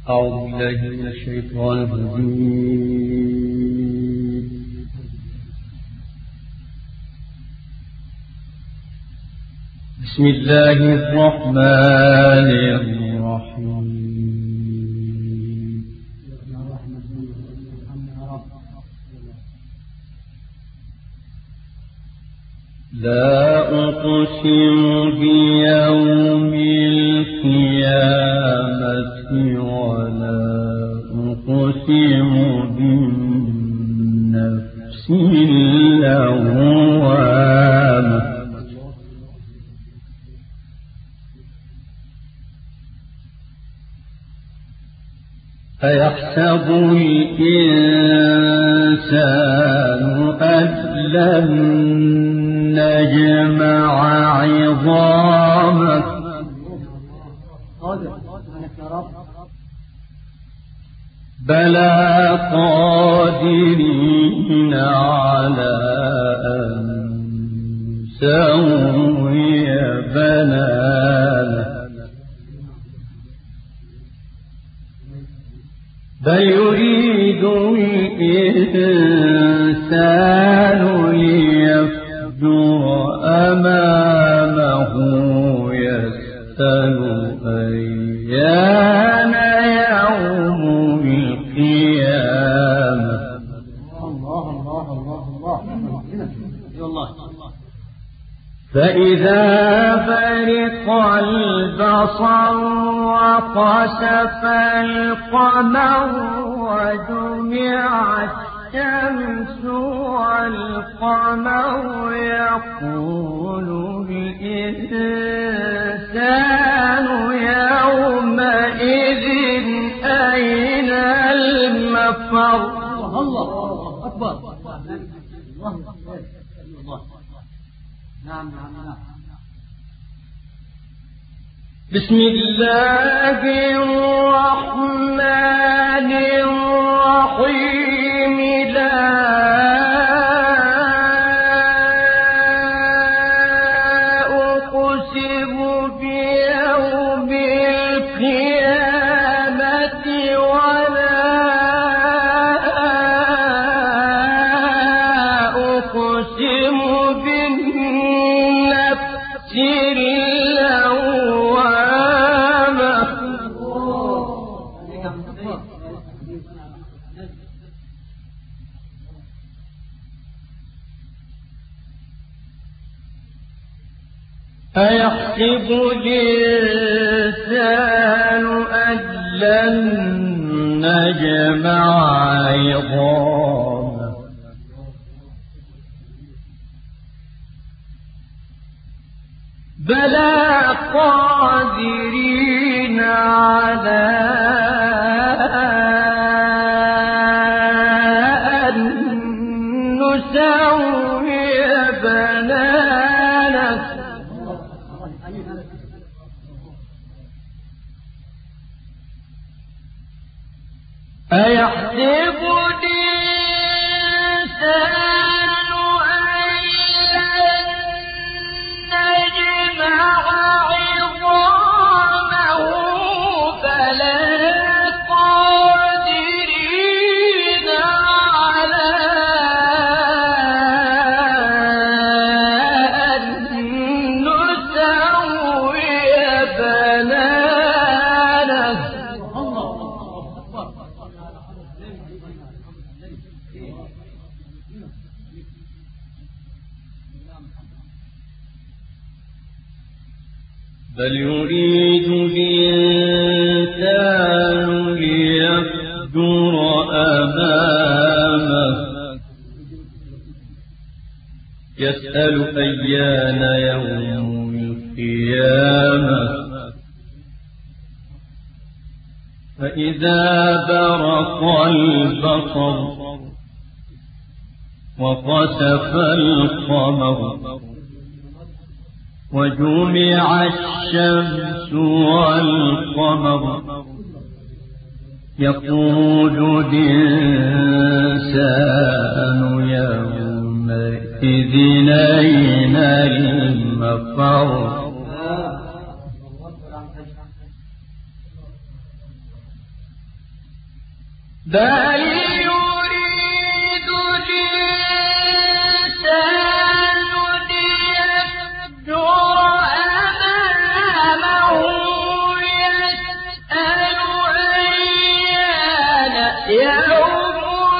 أعوذ بالله من الشيطان الرجيم. بسم الله الرحمن الرحيم. لا أقسم بيوم القيامة ولا أقسم بالنفس اللوامة أيحسب الإنسان أن لن نجمع عظامه بلى قادرين على أن نسوي بنانه بل يريد الإنسان ليفجر أمامه يسأل أيان يوم القيامة. الله فإذا برق البصر وخسف القمر وجمع الشمس والقمر يقول الإنسان يومئذ أين المفر. الله أكبر. نعم. بسم الله الرحمن الرحيم. لا أقسم بيوم القيامة ولا أقسم بالنفس اللوامة أيحسب الإنسان أن لن نجمع عظامه بلى قادرين على أن نسوي بنانه أيحسب الإنسان أن لن نجمع عظامه بلى قادرين على أن نسوي بنانه. بل يريد الإنسان ليفجر أمامه يسأل أيان يوم القيامة فإذا برق البصر وخسف القمر وجمع الشمس والقمر يقول الإنسان يومئذ أين المفر. بل يريد الإنسان ليفجر أمامه يسأل أيان يوم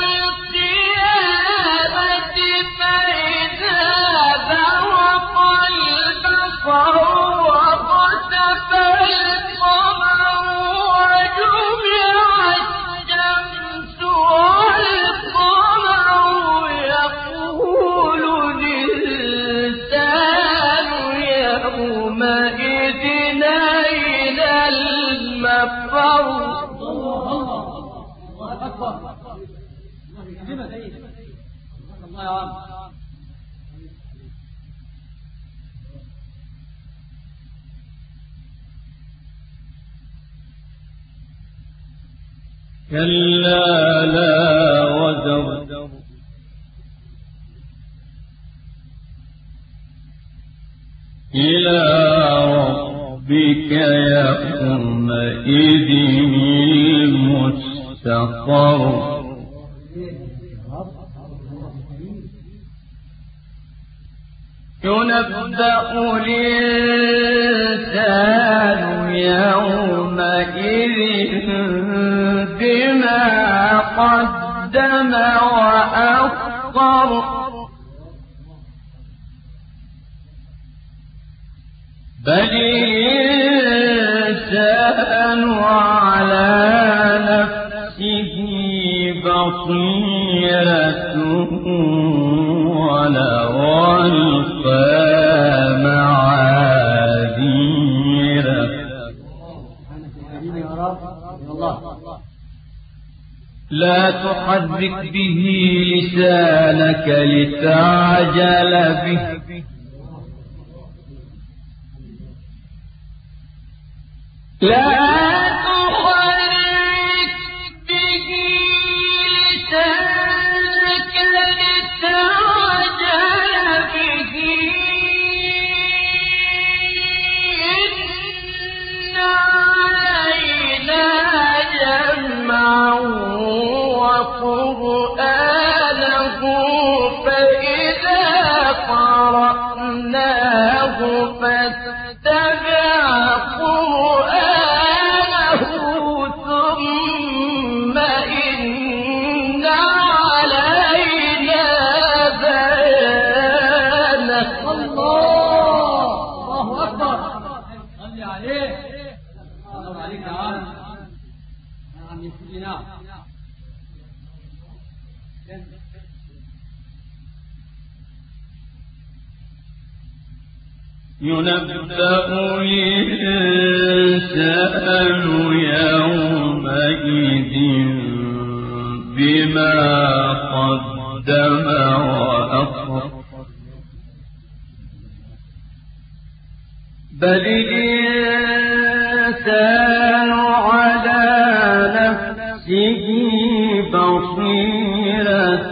القيامة فإذا برق البصر وخسف القمر وجمع الشمس والقمر يقول الإنسان يومئذ أين المفر. الله أكبر. الله يا عم. كلا لا وزر إلى ربك يومئذ المستقر. ينبأ الإنسان يومئذ بما قدم وأخر. بل الإنسان على نفسه بصيرة ولو ألقى معاذيره. لا تحرك به لسانك لتعجل به لا تحرك به لسانك لتعجل به إن علينا جمعه وقرآنه فإذا قرأناه فاتبع قرآنه ثم إن علينا بيانه. الله أكبر. صلي عليه. الله عليك يا عم. نعم يسلمنا. ينبأ الإنسان يومئذ بما قدم وأخر. بل الإنسان على نفسه بصيرة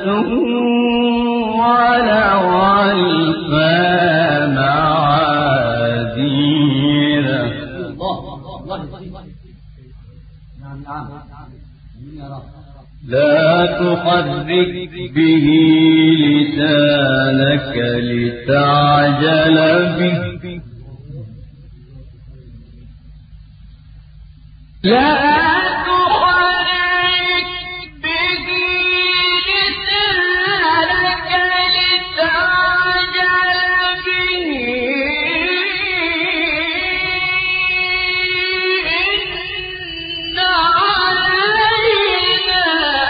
ولو ألقى معاذيره. لا تحرك به لسانك لتعجل به لا تحرك به لسانك لتعجل به إن علينا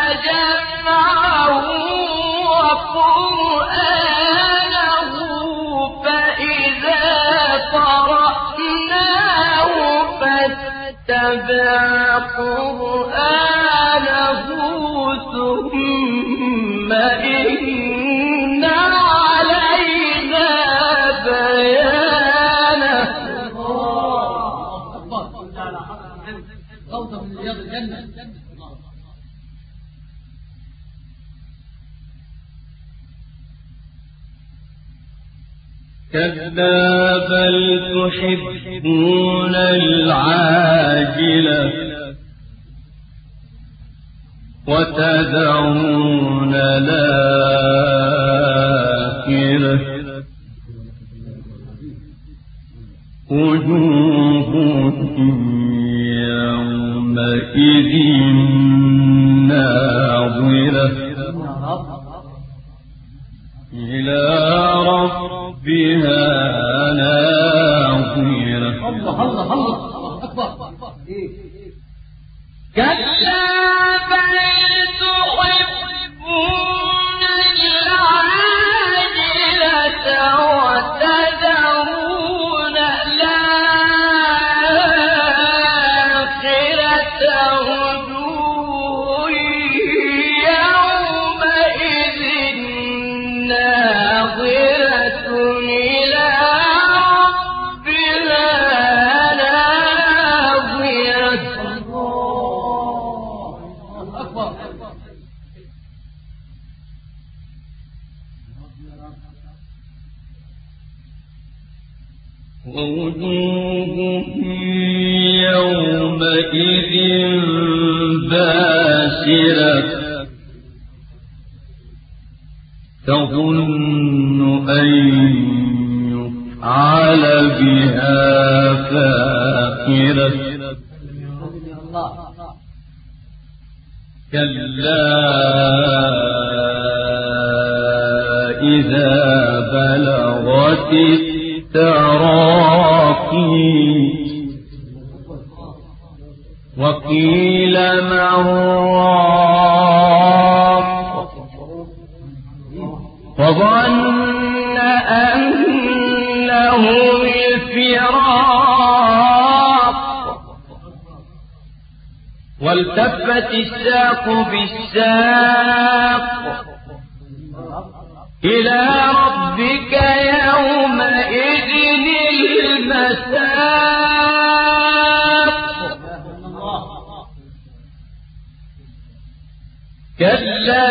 جمعه وقرآنه فإذا قرأناه فاتبع قرآنه ثم إن علينا بيانه. روضة من رياض الجنة. كلا بل تحبون العاجلة وتدعون الآخرة وجوه يومئذ ناظرة إلى ربها ناظرة. الله الله الله أكبر. كلا بل تحبون العاجلة وتذرون الآخرة وجوه يومئذ ناظرة إلى ربها ناظرة. ووجوه يومئذ باسرة تظن أن يفعل بها فاقرة كلا إذا بلغت التراقي وقيل من راق وظن أنه الفراق والتفت الساق بالساق إلى ربك يومئذ المساق كلا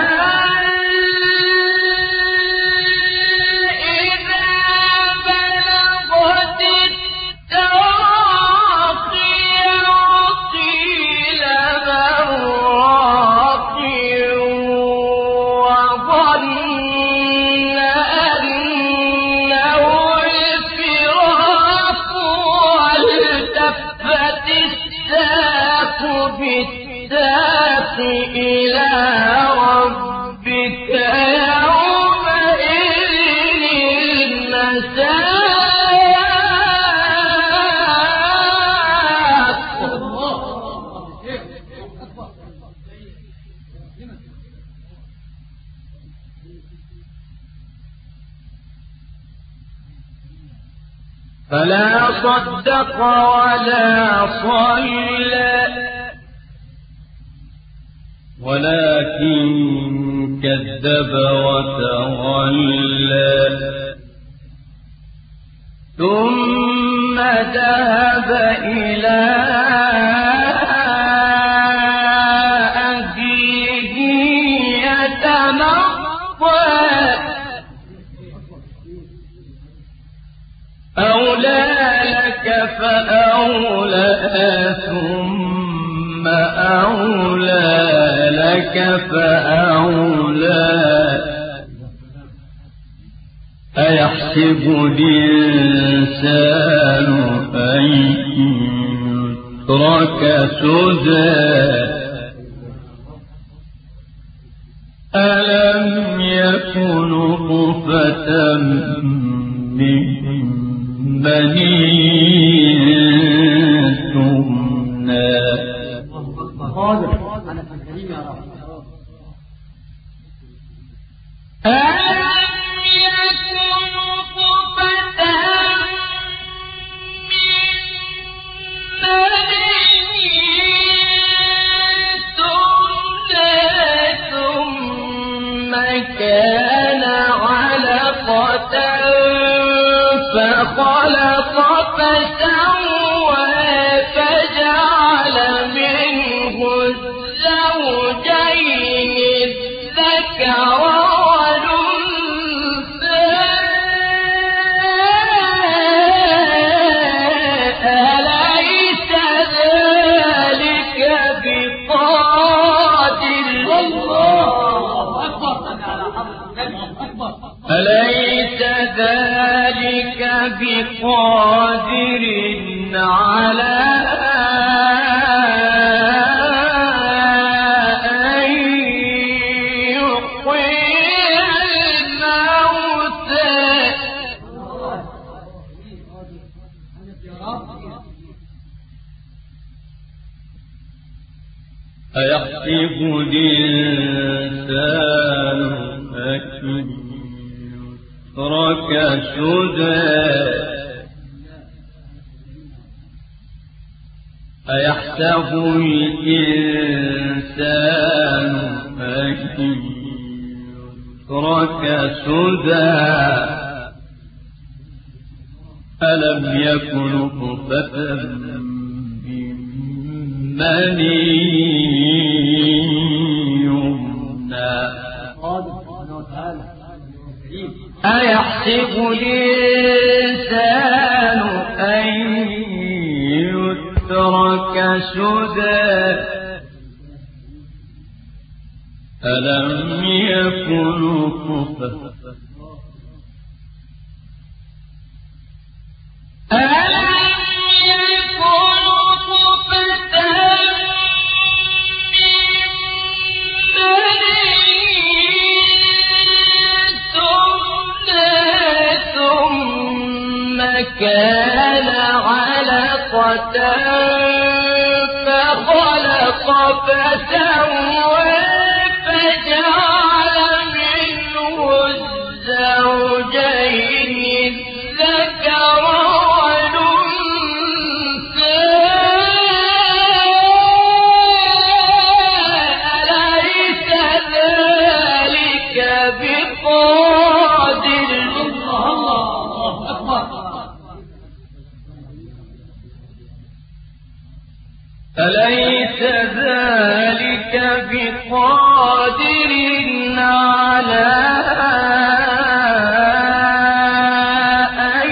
إذا بلغت التراقي وقيل من راق وظن أنه الفراق والتفت الساق بالساق إلى ربك يومئذ المساق. فلا صدق ولا صلى ولكن كذب وتولى ثم ذهب إلى أهله يتمطى أولى لك فأولى ثم أولى لك فأولى أيحسب الإنسان أن يترك سدى ألم يكن نطفة من مني تمنى ألم يكن نطفة من مني تمنى ثم كان علقة فخلق فسوى فجعل منه ذلك بقادر على أن يحيي الموتى أيحسب الإنسان أن يترك سدى أيحسب الإنسان أن يترك سدى ألم يكن نطفة من مني يمنى أيحسب الإنسان أن يترك سدى ألم يكن نطفة كان علقة فخلق فسوى فجعل منه الزوجين الذكر والأنثى أليس ذلك بقادر الله أكبر أليس ذلك بقادر على أن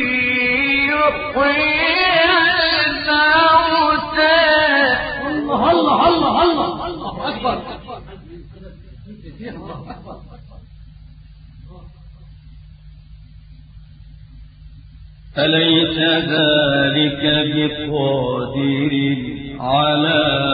يحيي الموتى الله الله الله الله الله أكبر أليس ذلك بقادر على